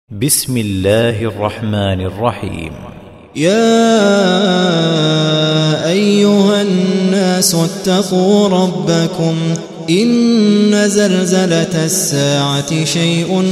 بسم الله الرحمن الرحيم. يا أيها الناس اتقوا ربكم إن زلزلة الساعة شيء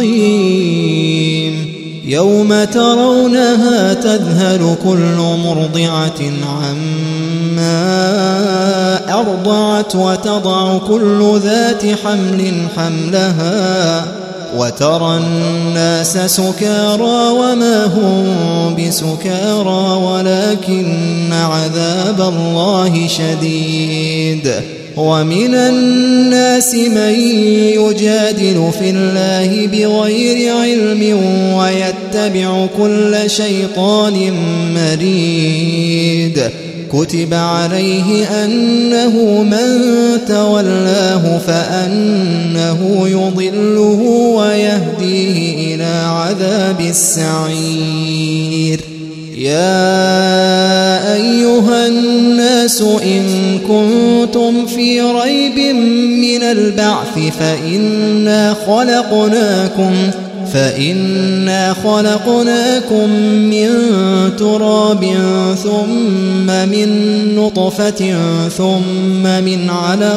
عظيم يوم ترونها تذهل كل مرضعة عما أرضعت وتضع كل ذات حمل حملها وترى الناس سكارى وما هم بسكارى ولكن عذاب الله شديد. ومن الناس من يجادل في الله بغير علم ويتبع كل شيطان مريد. كتب عليه أنه من تولاه فأنه يضله ويهديه إلى عذاب السعير. يا أيها الناس إن كنتم في ريب من البعث فإنا خلقناكم من تراب ثم من نطفة ثم من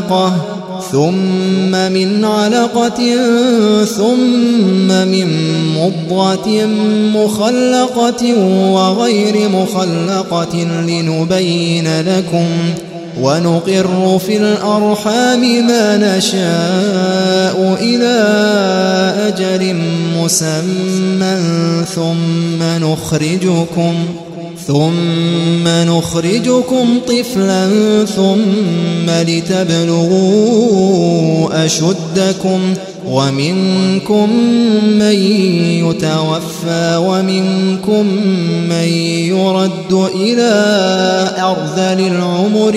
علقة ثم من مضغة مخلقة وغير مخلقة لنبين لكم ونقر في الأرحام ما نشاء إلى أجل مسمى ثم نخرجكم طفلا ثم لتبلغوا أشدكم ومنكم من يتوفى ومنكم من يرد إلى أرذل العمر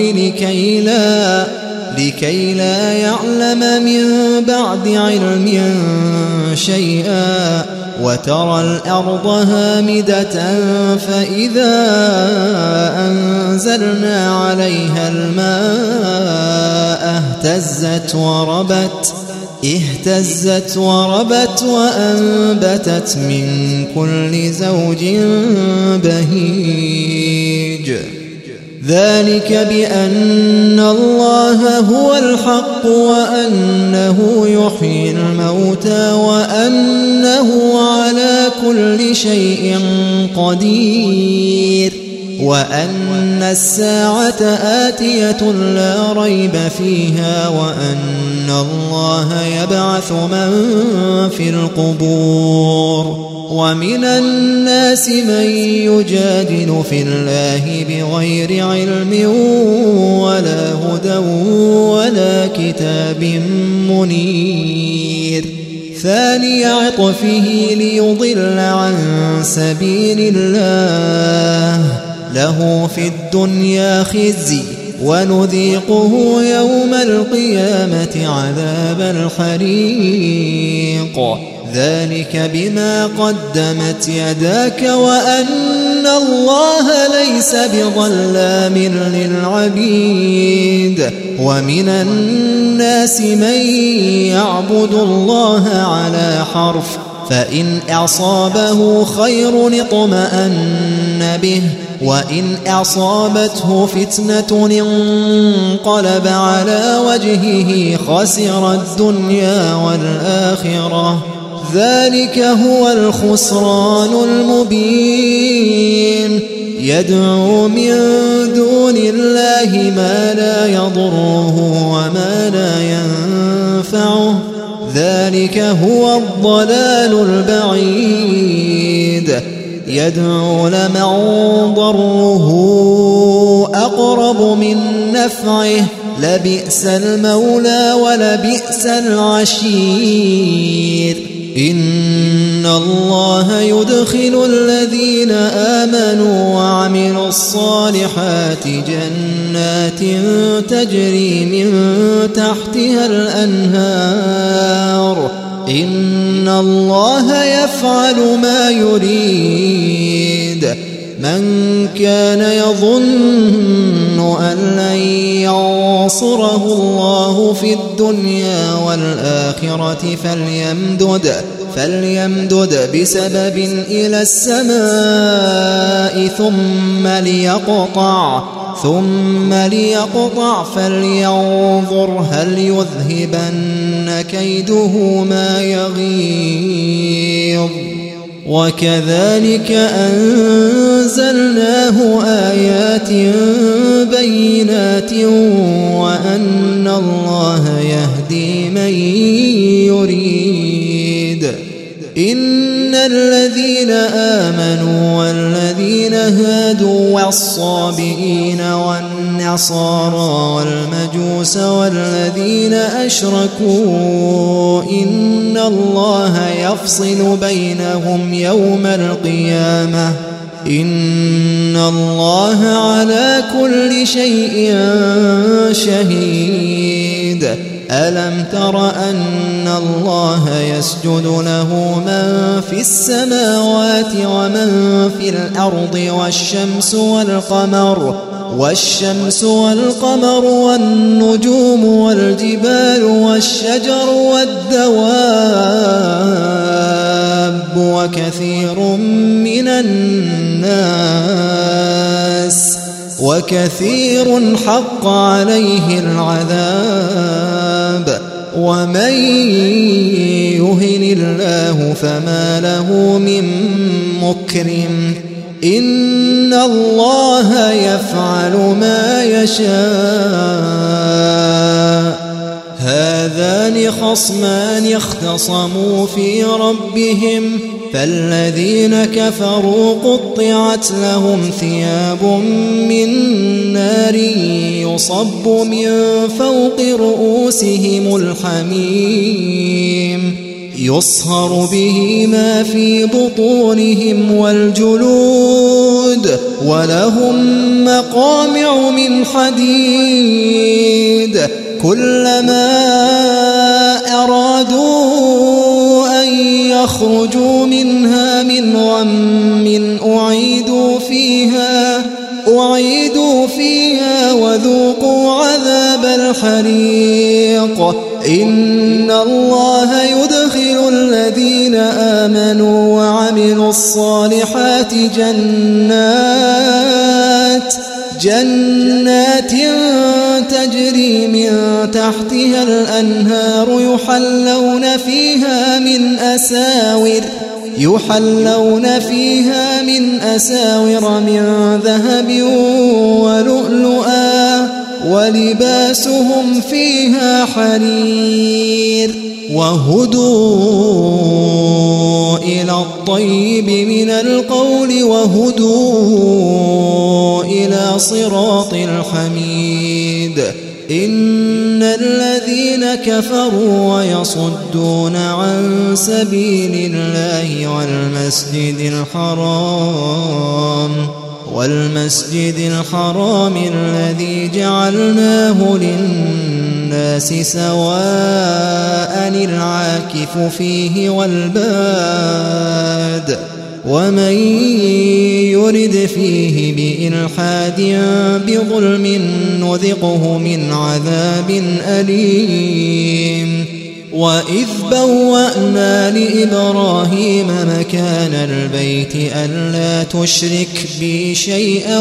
لكي لا يعلم من بعد علم شيئا. وترى الأرض هامدة فإذا أنزلنا عليها الماء اهتزت وربت وأنبتت من كل زوج بهيج. ذلك بأن الله هو الحق وأنه يحيي الموتى وأنه على كل شيء قدير وأن الساعة آتية لا ريب فيها وأن الله يبعث من في القبور. ومن الناس من يجادل في الله بغير علم ولا هدى ولا كتاب منير. ثاني عطفه ليضل عن سبيل الله له في الدنيا خزي ونذيقه يوم القيامة عذاب الحريق. ذلك بما قدمت يداك وأن الله ليس بظلام للعبيد. ومن الناس من يعبد الله على حرف فإن أصابه خير اطمأن به وإن أصابته فتنة انقلب على وجهه خسر الدنيا والآخرة. ذلك هو الخسران المبين. يدعو من دون الله ما لا يضره وما لا ينفعه. ذلك هو الضلال البعيد. يدعو لمن ضره أقرب من نفعه لبئس المولى ولبئس العشير. إن الله يدخل الذين آمنوا وعملوا الصالحات جنات تجري من تحتها الأنهار. إن الله يفعل ما يريد. من كان يظن أن لن ينصره الله في الدنيا والآخرة فليمدد بسبب إلى السماء ثم ليقطع فلينظر هل يذهبن كيده ما يغيظ. وكذلك أنزلناه آيات بينات وأن الله يهدي من يريد. إن الذين آمنوا والذين هادوا والصابئين والنصارى والمجوس والذين أشركوا إن الله يفصل بينهم يوم القيامة إن الله على كل شيء شهيد. ألم تر أن الله يسجد له من في السماوات ومن في الأرض والشمس والقمر والنجوم والجبال والشجر والدواب وكثير حق عليه العذاب. ومن يهن الله فما له من مكرم. إن الله يفعل ما يشاء. هذان خصمان اختصموا في ربهم فالذين كفروا قطعت لهم ثياب من نار يصب من فوق رؤوسهم الحميم يصهر به ما في بطونهم والجلود ولهم مقامع من حديد كلما أرادوا أن يخرجوا منها من غم أعيدوا فيها وذوقوا عذاب الحريق. إن الله يدخل الذين آمنوا وعملوا الصالحات جنات تجري من تحتها الأنهار يحلون فيها من أساور من ذهب ولؤلؤا ولباسهم فيها حرير. وهدوا إلى الطيب من القول وهدوا إلى صراط الحميد. إن الذين كفروا ويصدون عن سبيل الله والمسجد الحرام الذي جعلناه للناس سواء العاكف فيه والباد ومن يرد فيه بإلحاد بظلم نذقه من عذاب أليم. وإذ بوأنا لإبراهيم مكان البيت ألا تشرك بي شيئا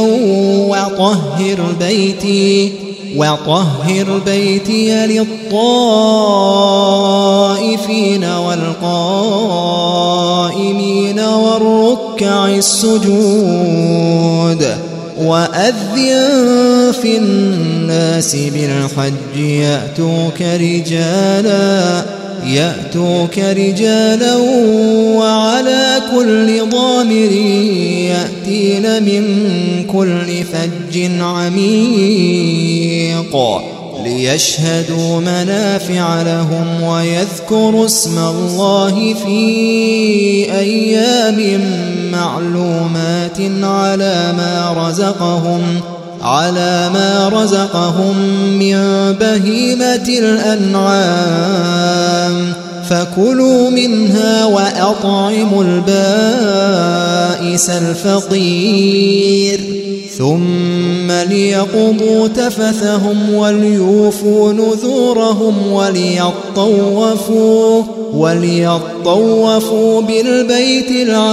وطهر بيتي للطائفين والقائمين والركع السجود. وأذن في الناس بالحج يأتوك رجالا وعلى كل ضامر يأتين من كل فج عميق ليشهدوا منافع لهم ويذكروا اسم الله في أيام معلومات على ما رزقهم من بهيمة الأنعام. فكلوا منها وأطعموا البائس الفقير ثم ليقضوا تفثهم وليوفوا نذورهم وليطوفوا بالبيت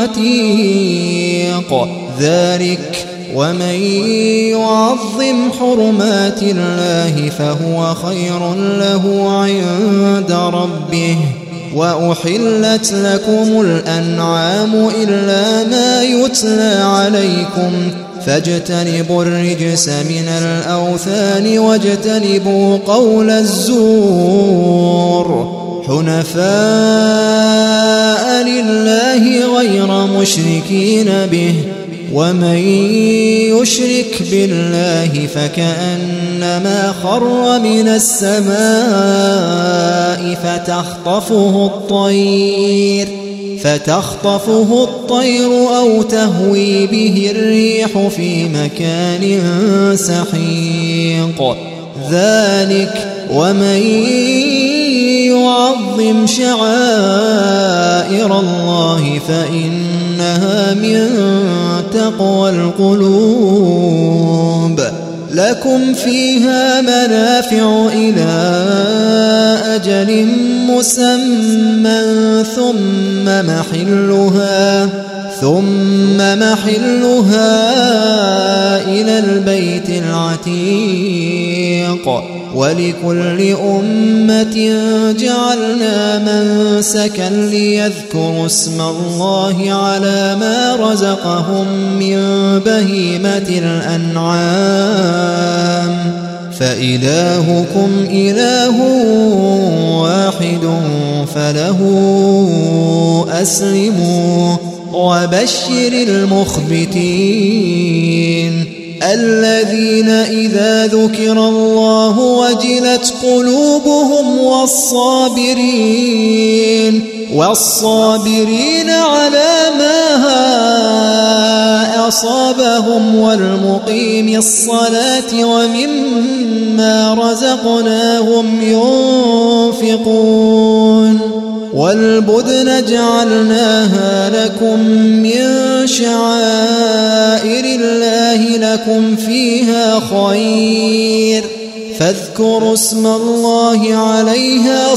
العتيق ذلك ومن يعظم حرمات الله فهو خير له عند ربه وأحلت لكم الأنعام إلا ما يتلى عليكم فاجتنبوا الرجس من الأوثان واجتنبوا قول الزور حنفاء لله غير مشركين به ومن يشرك بالله فكأنما خر من السماء فتخطفه الطير أو تهوي به الريح في مكان سحيق ذلك ومن يعظم شعائر الله فإنها من تقوى القلوب لكم فيها منافع إلى أجل مسمى ثم محلها إلى البيت العتيق ولكل أمة جعلنا منسكا ليذكروا اسم الله على ما رزقهم من بهيمة الأنعام فإلهكم إله واحد فله أسلموا وبشر المخبتين الذين إذا ذكر الله وجلت قلوبهم والصابرين على ما أصابهم والمقيم الصلاة ومما رزقناهم ينفقون والبدن جعلناها لكم من شعائر الله لكم فيها خير فاذكروا اسم الله عليها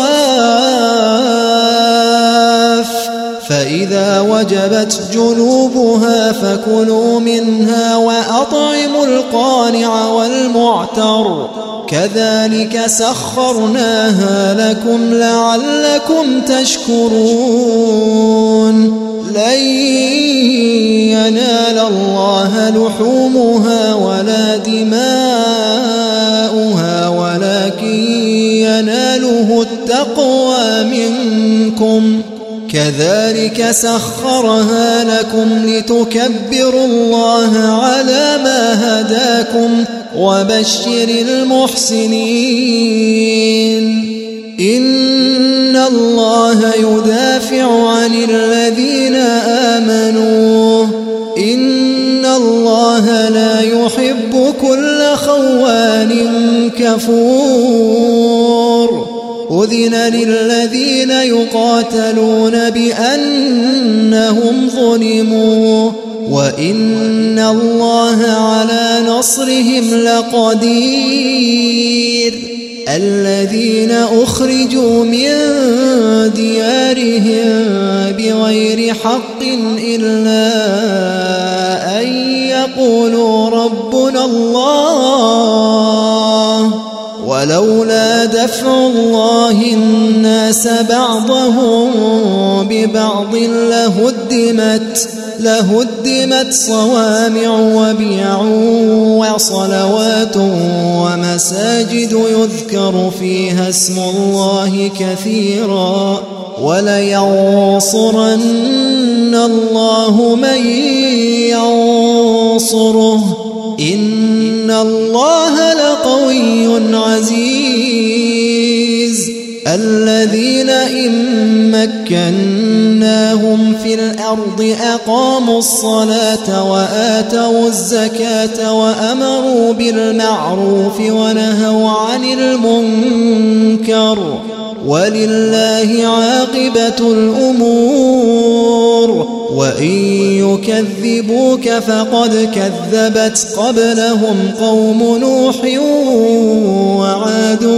صواف فإذا وجبت جنوبها فكلوا منها وأطعموا القانع والمعتر كذلك سخرناها لكم لعلكم تشكرون لن ينال الله لحومها ولا دماؤها ولكن يناله التقوى منكم كذلك سخرها لكم لتكبروا الله على ما هداكم وبشر المحسنين إن الله يدافع عن الذين آمنوا إن الله لا يحب كل خوان كفور أذن للذين يقاتلون بأنهم ظلموا وإن الله على نصرهم لقدير الذين أخرجوا من ديارهم بغير حق إلا أن يقولوا ربنا الله ولولا دفع الله الناس بعضهم ببعض لهدمت صوامع وبيع وصلوات ومساجد يذكر فيها اسم الله كثيرا ولينصرن الله من ينصره إن الله لقوي عزيز الذين إن مكناهم في الأرض أقاموا الصلاة وآتوا الزكاة وأمروا بالمعروف ونهوا عن المنكر ولله عاقبة الأمور وإن يكذبوك فقد كذبت قبلهم قوم نوح وعاد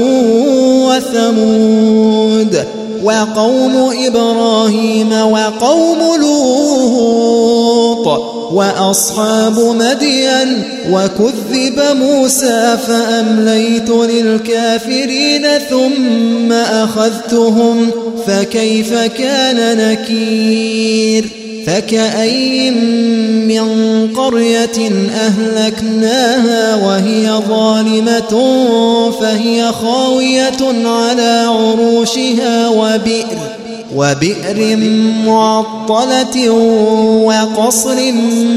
وثمود وقوم إبراهيم وقوم لوط وأصحاب مدين وكذب موسى فأمليت للكافرين ثم أخذتهم فكيف كان نكير فكأي من قرية أهلكناها وهي ظالمة فهي خاوية على عروشها وبئر معطلة وقصر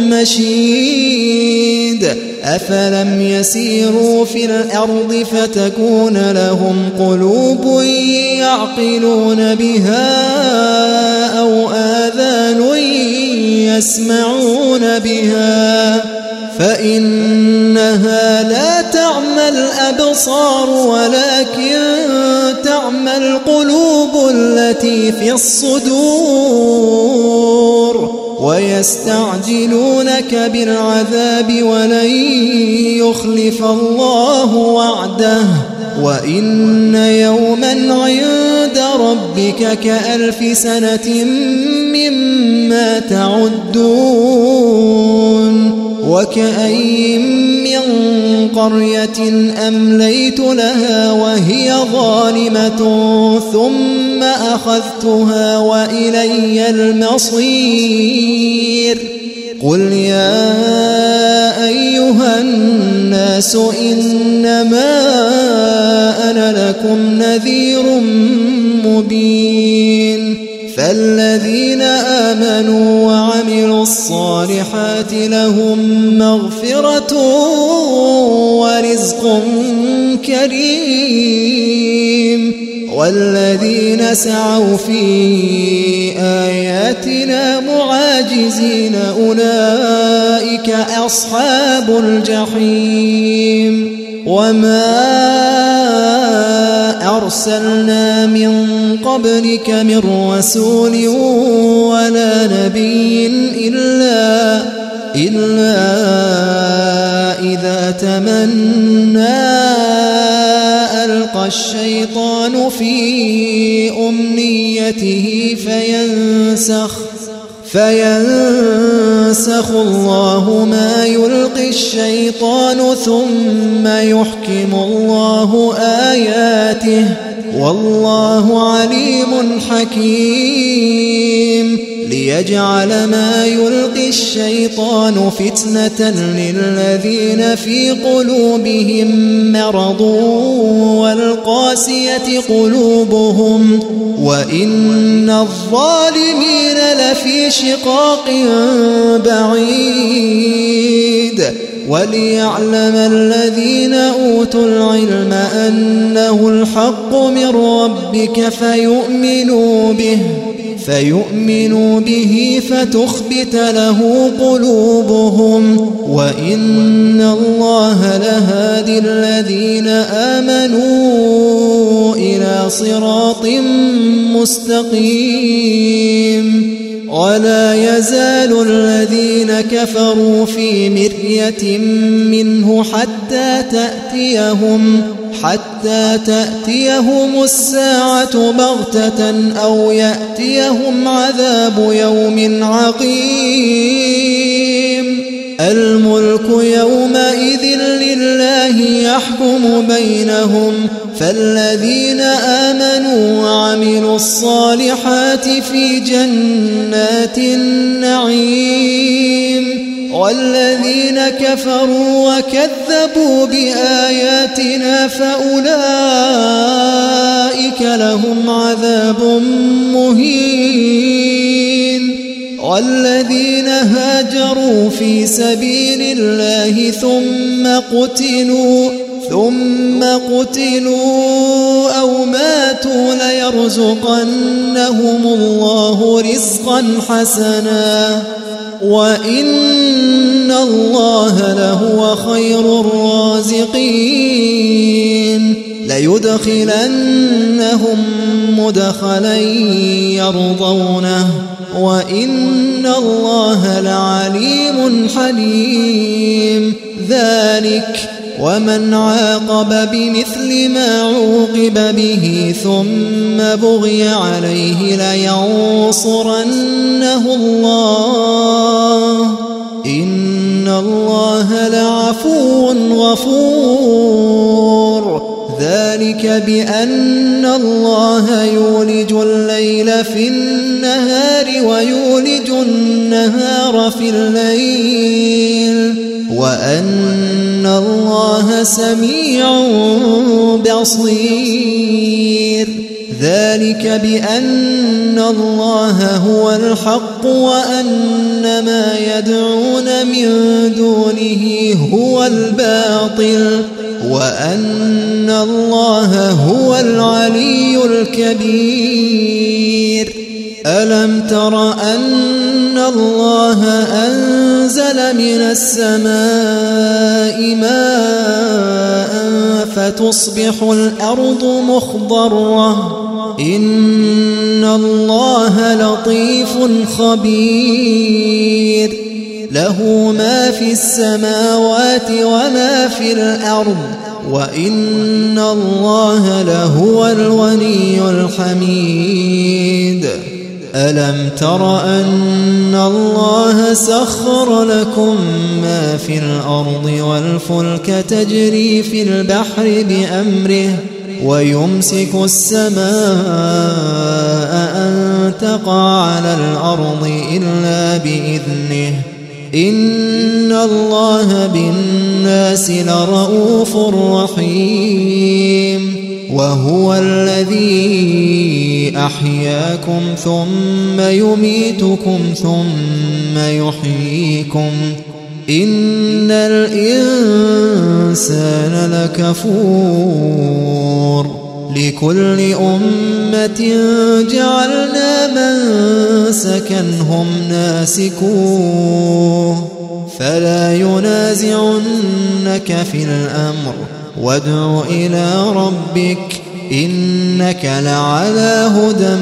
مشيد أفلم يسيروا في الأرض فتكون لهم قلوب يعقلون بها أو آذان يسمعون بها فإنها لا تعمى الأبصار ولكن تعمى القلوب التي في الصدور ويستعجلونك بالعذاب ولن يخلف الله وعده وإن يوما عند ربك كألف سنة مما تعدون وكأي من قرية أمليت لها وهي ظالمة ثم أخذتها وإلي المصير قل يا أيها الناس إنما أنا لكم نذير مبين فالذين آمنوا وعملوا الصالحات لهم مغفرة ورزق كريم والذين سعوا في آياتنا معاجزين أولئك أصحاب الجحيم وما أرسلنا من قبلك من رسول ولا نبي إلا إذا تمنى ألقى الشيطان في أمنيته فينسخ الله ما يلقي الشيطان ثم يحكم الله آياته والله عليم حكيم ليجعل ما يلقي الشيطان فتنة للذين في قلوبهم مرض والقاسية قلوبهم وإن الظالمين لفي شقاق بعيد وليعلم الذين أوتوا العلم أنه الحق من ربك فيؤمنوا به فتخبت له قلوبهم وإن الله لهادي الذين آمنوا إلى صراط مستقيم ولا يزال الذين كفروا في مرية منه حتى تأتيهم الساعة بغتة أو يأتيهم عذاب يوم عقيم الملك يومئذ لله يحكم بينهم فالذين آمنوا وعملوا الصالحات في جنات النعيم والذين كفروا وكذبوا بآياتنا فأولئك لهم عذاب مهين والذين هاجروا في سبيل الله ثم قتلوا أو ماتوا ليرزقنهم الله رزقا حسنا وإن الله لهو خير الرازقين ليدخلنهم مدخلا يرضونه وإن الله لعليم حليم ذلك ومن عاقب بمثل ما عوقب به ثم بغي عليه لينصرنه الله إن الله لعفو غفور ذلك بأن الله يولج الليل في النهار ويولج النهار في الليل وأن الله سميع بصير ذلك بأن الله هو الحق وأن ما يدعون من دونه هو الباطل وأن الله هو العلي الكبير ألم تر أن الله أنزل من السماء ماء فتصبح الأرض مخضرة إن الله لطيف خبير له ما في السماوات وما في الأرض وإن الله لهو الغني الحميد ألم تر أن الله سخر لكم ما في الأرض والفلك تجري في البحر بأمره ويمسك السماء أن تقع على الأرض إلا بإذنه إن الله بالناس لرؤوف رحيم وهو الذي أحياكم ثم يميتكم ثم يحييكم إن الإنسان لكفور لكل أمة جعلنا منسكا هم ناسكوه فلا ينازعنك في الأمر وادع إلى ربك إنك لعلى هدى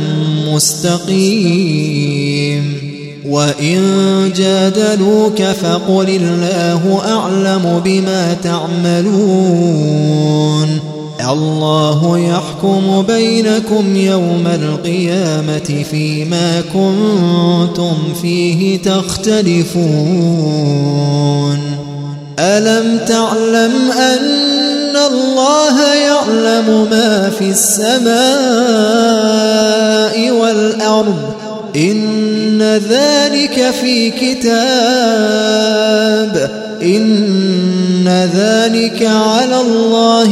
مستقيم وإن جادلوك فقل الله أعلم بما تعملون الله يحكم بينكم يوم القيامة فيما كنتم فيه تختلفون ألم تعلم أن الله يعلم ما في السماء والأرض إن ذلك في كتاب إن ذلك على الله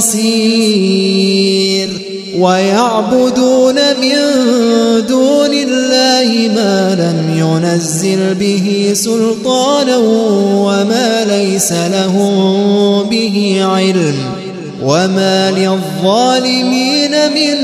يسير ويعبدون من دون الله ما لم ينزل به سلطانا وما ليس لهم به علم وما للظالمين من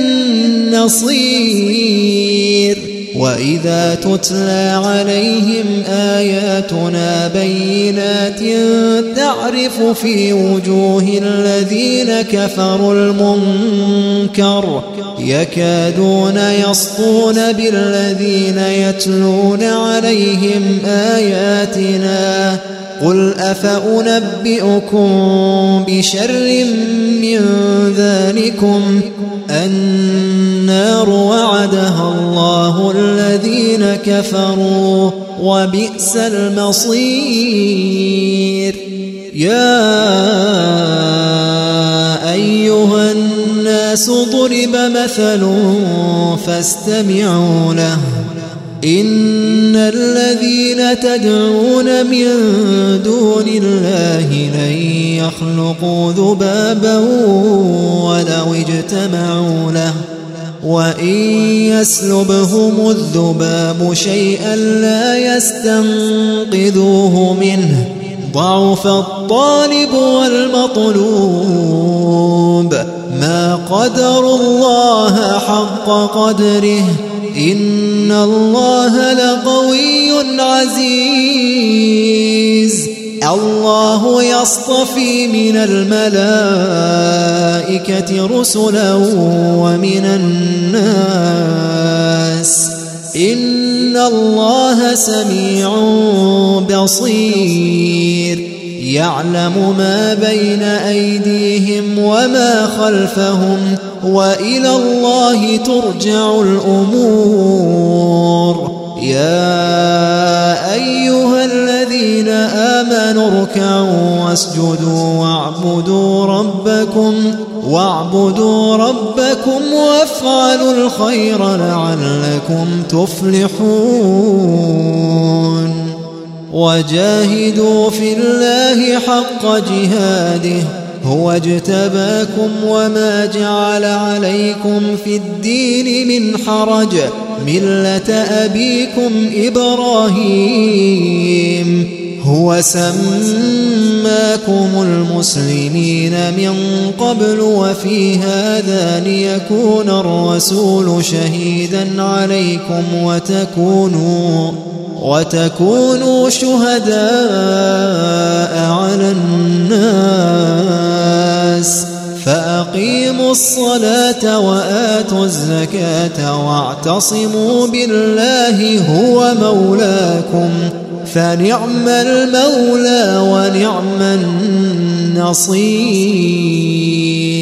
نصير وإذا تتلى عليهم آياتنا بينات تعرف في وجوه الذين كفروا المنكر يكادون يسطون بالذين يتلون عليهم آياتنا قل أفأنبئكم بشر من ذلكم النار وعدها الله الذين كفروا وبئس المصير يا أيها الناس ضرب مثل فاستمعوا له إن الذين تدعون من دون الله لن يخلقوا ذبابا ولو اجتمعوا له وإن يسلبهم الذباب شيئا لا يستنقذوه منه ضعف الطالب والمطلوب ما قدروا الله حق قدره إن الله لقوي عزيز الله يصطفي من الملائكة رسلا ومن الناس إن الله سميع بصير يعلم ما بين أيديهم وما خلفهم وإلى الله ترجع الأمور يا أيها الذين آمنوا اركعوا واسجدوا واعبدوا ربكم وافعلوا الخير لعلكم تفلحون وجاهدوا في الله حق جهاده هو اجتباكم وما جعل عليكم في الدين من حرج ملة أبيكم إبراهيم هو سماكم المسلمين من قبل وفي هذا ليكون الرسول شهيدا عليكم وتكونوا شهداء على الناس فأقيموا الصلاة وآتوا الزكاة واعتصموا بالله هو مولاكم فنعم المولى ونعم النصير